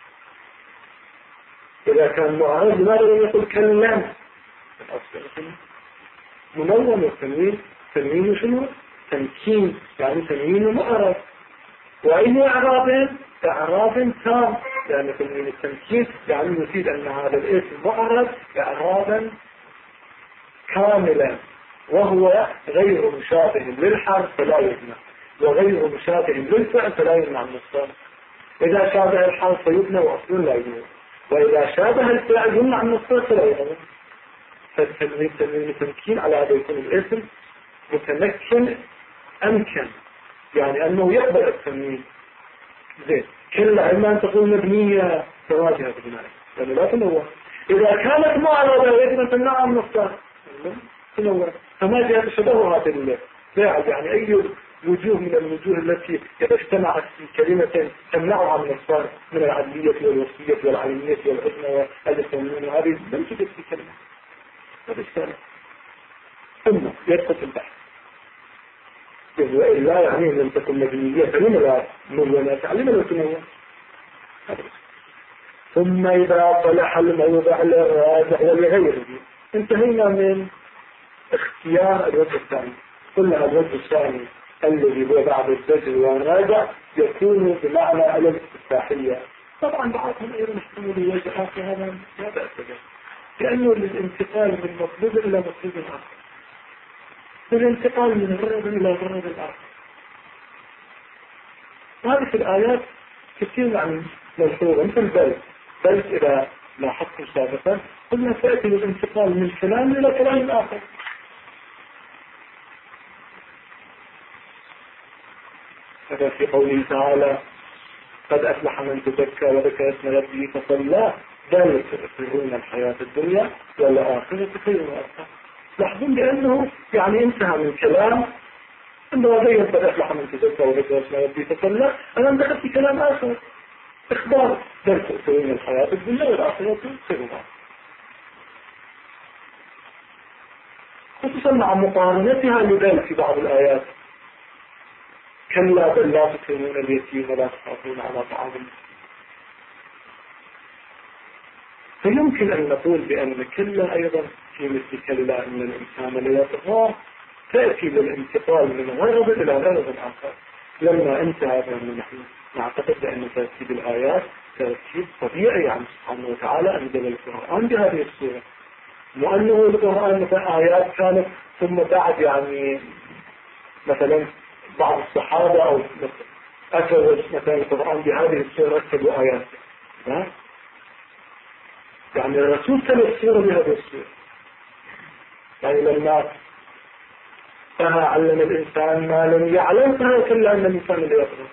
إذا كان معرض لماذا لم يقل كلم؟ منون والتنوين، تنوين شنو؟ تمكين، يعني تنوين معرض. وأي إعراب تام، لأن تنوين التمكين يعني يفيد أن هذا الاسم معرض إعرابا كاملا، وهو غير مشابه للحرف فلا يبنى، وغير مشابه للفعل فلا يمنع من الصرف. إذا شابه الحرف فيبنى وأصل لا يبنى، وإذا شابه الفعل يمنع من الصرف فلا يبنى. فالتنوين تنوين التمكين على هذا يكون الاسم متمكن أمكن، يعني أنه يقبل التنوين. زين، كل علما أن تكون مبنية تواجهة بناء، لأنه لا تنوع. إذا كانت معرضة يجب أن تمنعها من الصرف تنوع. فما جاء تشبهها بالفاعل، يعني أي وجوه من الوجوه التي إذا اجتمعت في كلمة تمنعها من الصرف من العدلية والوصية والعلمية والعدمة والتنوين، هذه لم توجد في كلمة. هذا الشيء ثم يدخل البحث، وإلا يعني لم تكن مبنية فلما لا نوع تعلم لا تنوع. ثم إذا طلح الموضع للراجع ولغيره انتهينا من اختيار الوجه الثاني. قلنا الوجه الثاني الذي هو بعد الزجر والراجع يكون بمعنى الاستفتاحية. طبعا بعضهم أيضا يحتمل الوجه آخر، هذا لا بأس به، لأنه للانتقال من مطلوب إلى مطلوب آخر، للانتقال من غرض إلى غرض آخر. وهذه في الآيات كثير يعني ملحوظة، مثل بل إذا لاحظتم سابقا قلنا تأتي للانتقال من كلام إلى كلام آخر. هذا في قوله تعالى قد أفلح من تزكى وذكر اسم ربه فصلى بل تؤثرون الحياة الدنيا والآخرة خير وأبقى. لاحظون بأنه يعني انتهى من كلام انه زي قد أفلح من تزكى وذكر اسم ربه فصلى، أنا دخلت في كلام آخر إخبار بل تؤثرون الحياة الدنيا والآخرة خير وأبقى، خصوصا مع مقارنتها لذلك في بعض الآيات كلا بل لا تكرمون اليتيم ولا تحاضون على طعام المسكين. فيمكن أن نقول بأن كلا أيضا في مثل كلا أن الإنسان لا يطغى تأتي للانتقال من غرض إلى غرض آخر. لما انتهى بأن نحن نعتقد بأن ترتيب الآيات ترتيب طبيعي عن سبحانه وتعالى أنزل القرآن بهذه الصورة، وأنه القرآن مثلا آيات كانت ثم بعد يعني مثلا بعض الصحابة أو أتوا مثلا القرآن بهذه الصورة رتبوا آيات، يعني الرسول كان الصورة بهذه الصورة. يعني لما علم الإنسان ما لم يعلم فكلا أن الإنسان لا يقدر،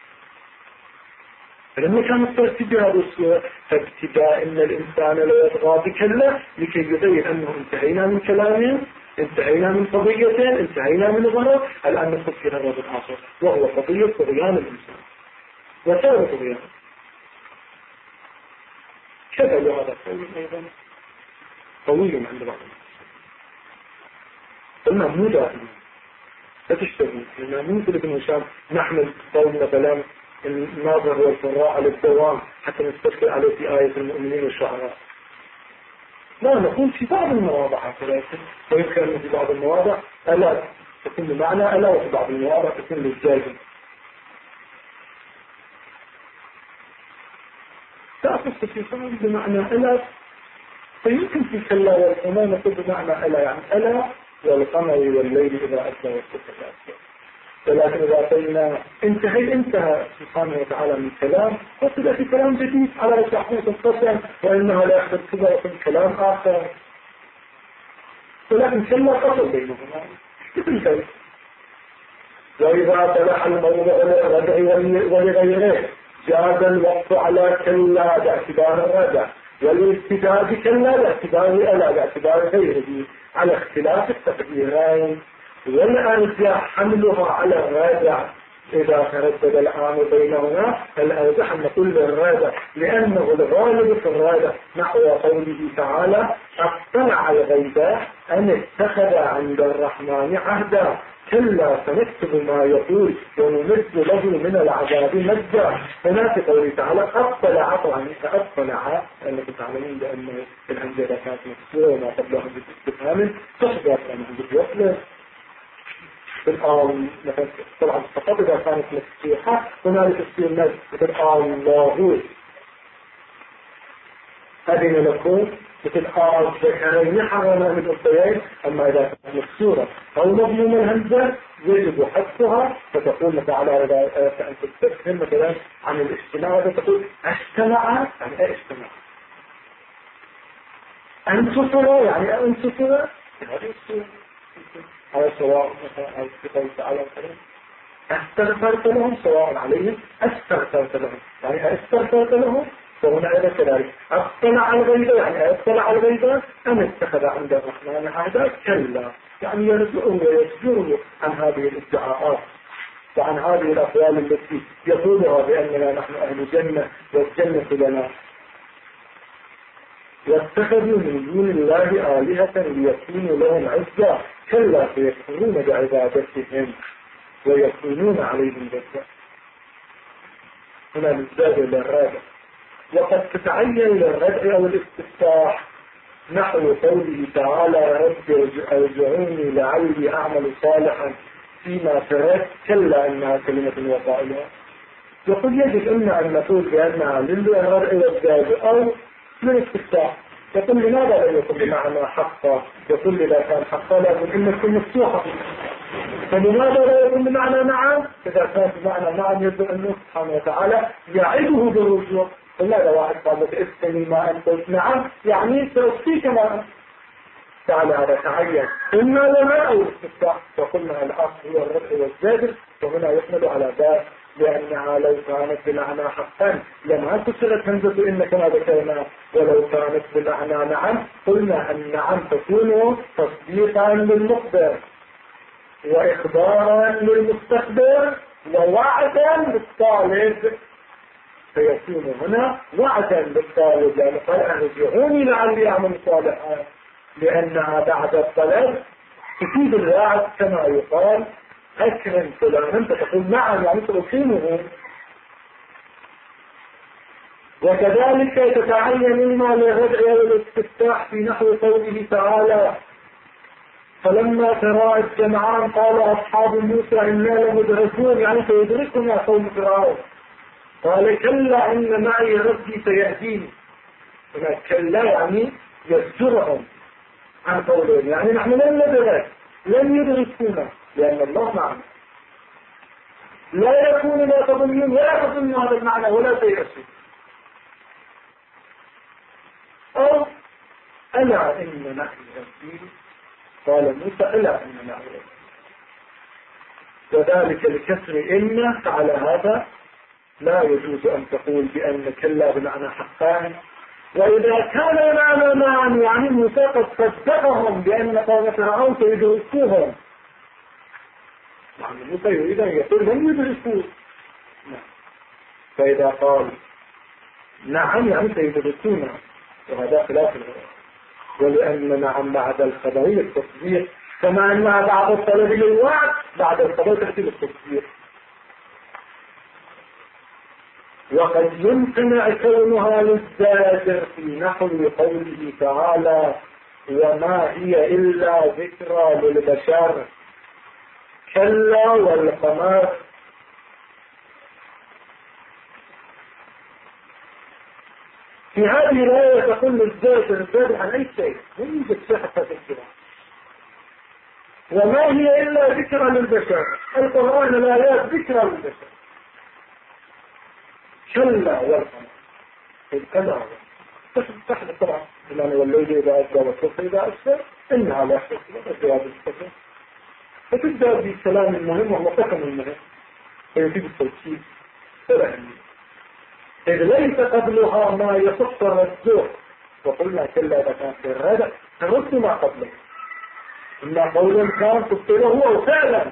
فلما كان الترتيب بهذه الصورة فابتداء أن الإنسان لا يطغى بكلا لكي يبين أنه انتهينا من كلامه، انتهينا من قضيتين، انتهينا من غرض، الآن ندخل في غرض آخر وهو قضية طغيان الإنسان. وكان طغيانا. كذا هذا القول أيضا طويل عند بعض الناس. قلنا مو دائما لا تشتغل لما ممكن ابن هشام نحمل قول مثلا الناظر والقراء على الدوام حتى نستشكل عليه في آية المؤمنين والشعراء. لا نقول في بعض المواضع هكذا، ويذكر أنه في بعض المواضع ألا تكون بمعنى ألا، وفي بعض المواضع تكون للجازم. تأخذ في صعب بمعنى ألا، فيمكن في كلا والقمر نقول بمعنى ألا، يعني ألا والقمر والليل إذا أسلى والسكة أسلى. ولكن إذا قلنا انتهى سبحانه وتعالى من كلام، وصل في كلام جديد على تحقيق القسم، وإنها لا يحدث كذا وكل كلام آخر. ولكن كلا قصر بينهما مثل ذلك. وإذا تلح الموضوع للردع ولغيره جاز الوقت على كلا باعتبار الردع، والابتداء بكلا باعتبار ألا باعتبار غيره على اختلاف التقديرين. والأرجح حملها على الرادع إذا تردد الآن بينهما، الأرجح أن كل الرادع، لأنه الغالب في الرادع نحو قوله تعالى اطلع الغيب أن اتخذ عند الرحمن عهدا كلا سنكتب ما يقول ونمد له من العذاب مدا. هناك قوله تعالى اطلع، طبعا اطلع لأنكم تعلمون بأن الهمزة كانت مكسورة وما قبلها باستفهام تحضر أنه بيطلق بالآن مثلا. طبعا فقط إذا كانت مفتوحة هنالك تصير نزل مثل الله أذن لكم، مثل ذكرين حرم من الأنثيين. أما إذا كانت مكسورة أو مضموم الهمزة يجب حذفها، فتقول مثلا على أن تستفهم مثلا عن الاجتماع، فتقول اجتمع، يعني ايه اجتمع؟ انتصر، يعني انتصر، هذا الصورة على سواء مثلا في قول تعالى استغفرت لهم سواء عليهم استغفرت لهم، يعني استغفرت لهم. فهنا أيضا كذلك اطلع على الغيب، يعني اطلع على الغيب أم اتخذ عند الرحمن عهدا كلا، يعني يرجعه ويسجره عن هذه الادعاءات وعن هذه الأقوال التي يقولها بأننا نحن أهل جنة والجنة لنا. واتخذوا من دون الله آلهة ليكونوا لهم عزا كلا سيكفرون بعبادتهم ويكونون عليهم جزا. هنا نزداد للرادع. وقد تتعين للردع أو الاستفتاح نحو قوله تعالى رب ارجعوني لعلي أعمل صالحا فيما تركت كلا إنها كلمة وقائلها. يقول يجب أن نقول بأنها للردع والزاد أو للاستفتاح. يقول لماذا لا يكون بمعنى حقا؟ يقول إذا كان حقا لازم أن يكون مفتوحا. فلماذا لا يكون بمعنى نعم؟ إذا كان بمعنى نعم يجب أن سبحانه وتعالى يعده بالرجوع. فلا واحد قال اسمي ما أنت قلت نعم، يعني سأفتيك ما أنت. تعالى هذا تعين إما لما أو الاستفتاح. وقلنا الأصل هو الرفع والزادر، وهنا يحمل على ذلك لأنها لو كانت بمعنى حقا لما كسرت همزة إن كما ذكرنا، ولو كانت بمعنى نعم قلنا أن نعم تكون تصديقا للمخبر وإخبارا للمستخبر ووعدا للطالب، فيكون هنا وعدا للطالب، لأن قال ارجعوني لعلي أعمل صالحا، لأنها بعد الطلب تفيد الوعد كما يقال أكرم فلانا، فتقول نعم يعني تقيمه. وكذلك تتعين إما للردع والاستفتاح في نحو قوله تعالى فلما تراءى الجمعان قال أصحاب موسى إنا لمدركون، يعني سيدركنا قوم فرعون. قال كلا إن معي ربي سيهديني. هنا كلا يعني يزجرهم عن قولهم، يعني نحن لن يدركونا لأن الله معنا. لا يكون لا تظنون ولا تظنوا هذا المعنى ولا تيأسوا. أو ألا إن معي ربي، قال موسى ألا إن معي ربي، وذلك لكسر إن. فعلى هذا لا يجوز أن تقول بأن كلا بمعنى حقان. وإذا كان معنى معا يعني موسى قد صدقهم بأن قوم فرعون سيدركوهم، يعني موسى يريد أن يقول لن يدركوه. فإذا قال نعم يعني سيدرسون وهذا خلاف الغير، ولأن نعم بعد الخبرية التصديق، كما أنها بعد الطلب للوعد بعد الخبر تأتي التصديق. وقد يمكن كونها للزاجر في نحو قوله تعالى وما هي إلا ذكرى للبشر كلا والقمر. في هذه الآية تقول الزاجر عن أي شيء يوجد صحة الكلام، وما هي إلا ذكرى للبشر. القرآن الآيات ذكرى للبشر كلا والقمر. الكلا تحدث طبعا الآن والليل إذا أدى والصبح إذا أسفر إنها لا شك لا السفر، فتبدأ بكلام المهم وهو قسم المهم فيجيب التوكيد فلا إذ ليس قبلها ما يصف الرجوع، وقلنا كلا إذا كان في الردع ترد ما قبله إلا قولا كان تبطله أو فعلا.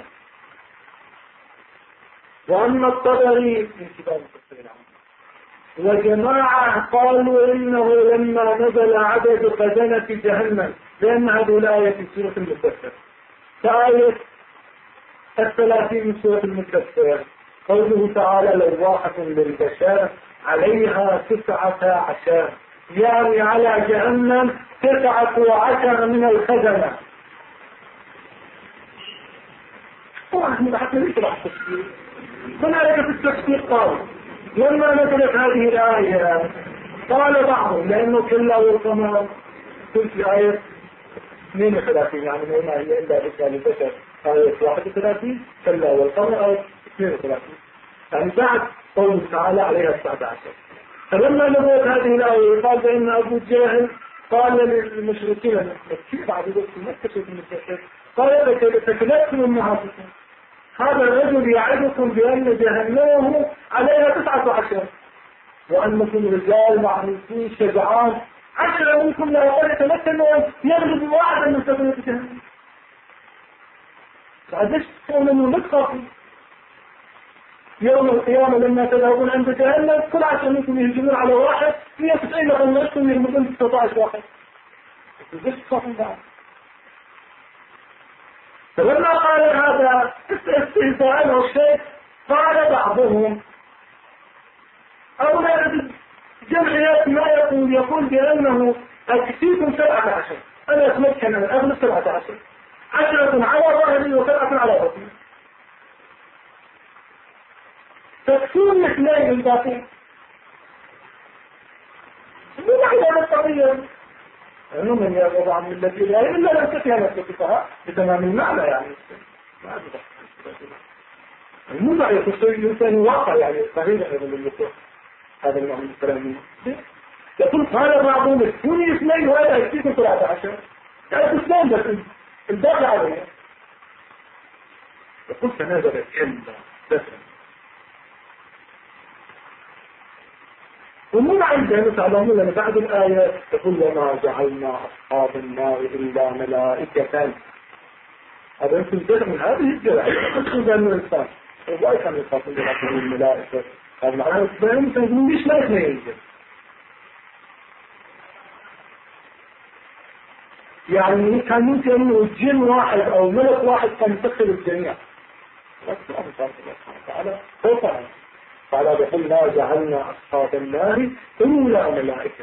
وأما الطبري من كتاب التفسير وجماعة قالوا إنه لما نزل عدد خزنة جهنم، لأن هذه الآية في سورة المدثر كآية 30 من سورة المدثر قوله تعالى لواحة للبشر عليها 19 يعني على جهنم 19 من الخزنة. طبعا حتى ليس راح تفسير هنالك في التفسير قال لما نزلت هذه الآية قال بعضهم لأنه كلا والقمر كل في آية 32 يعني ما هي إلا ذكرى للبشر آية 31 كلا والقمر آية 32 يعني بعد قوله تعالى عليها 19. فلما نزلت هذه الآية قال بأن أبو جاهل قال للمشركين كيف بعد ذلك مكة المشركين قال فكلتكم أمهاتكم هذا الرجل يعدكم بأن جهنم عليها 19 وأنكم رجال معروفين شجعان 10 منكم لا يقل يتمكنوا يغلب واحدا من سبيل جهنم. فعدش تكون أنه نتخاف يوم القيامة لما تذهبون عند جهنم كل 10 منكم يهجمون على واحد 190 لغنشكم يهجمون 19 واحد. فعدش تخافون بعض. فلما قال هذا استهزاء أو شيء قال بعضهم أو لا جمعيات ما يقول بأنه أكفيكم 17 أنا أتمكن أن أغلب 17 10 على ظهري و7 على بطني تكفون اثنين الباقين من هذا الطريق أنه من يضع من الذي لا إلا لم تفهم الفقهاء بتمام المعنى يعني ما أدرك الموضع يتصل الإنسان واقع يعني صحيح هذا النوع من الكلام يقول قال بعضهم اكفوني 2 ولا يكفيكم 13 يعني 2 بس الباقي عليه. يقول فنزل كلمة دسم ومن عندنا تعلمون أن بعد الآيات تقول وما جعلنا أصحاب النار إلا ملائكة. هذا أنتم جزء من هذه الجرائم أنتم ذا الإنسان ولا كان يخاطب بهذه الملائكة هذا معناه أنتم تقولون ليش لا يتنين يعني كان ممكن أنه جن واحد أو ملك واحد كان يدخل الجميع لكن الله سبحانه وتعالى فوقها قال بقول لا جعلنا أصحاب النار إلا ملائكة.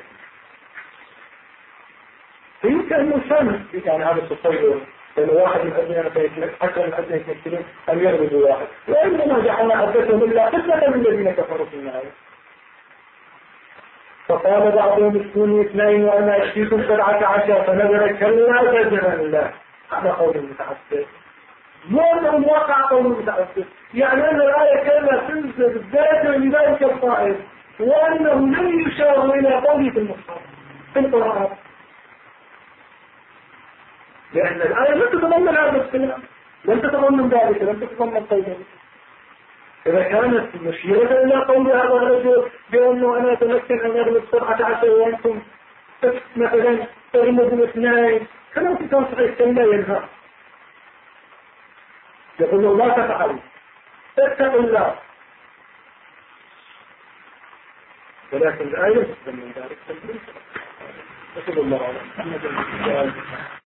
فيمكن أنه سامح يعني هذا التصور لأن واحد من أبنائنا فيتمك حتى من أبنائنا يتمكنون أن يغلبوا واحد وإنما جعلنا عدتهم إلا قسمة من الذين كفروا في النهاية. فقال بعضهم اسكوني 2 وأنا أشفيكم 17 فنظر كلا زجرا لا. هذا قول المتعسف يوم واقع قول المتعسف يعني أن الآية كانت تنزل الزاجر لذلك القائل وأنه لم يشار إلى قوله في المصحف في القرآن لأن الآية لم تتضمن هذا الكلام لم تتضمن ذلك لم تتضمن قوله. إذا كانت مشيرة إلى قول هذا الرجل بأنه أنا أتمكن أن أغلب 17 وأنتم مثلا تغلبوا 2 كما تكون صحيح كلا ينهى يقول لا تفعل اتقوا الله ولكن الآية تسمى ذلك. نسأل الله على محمد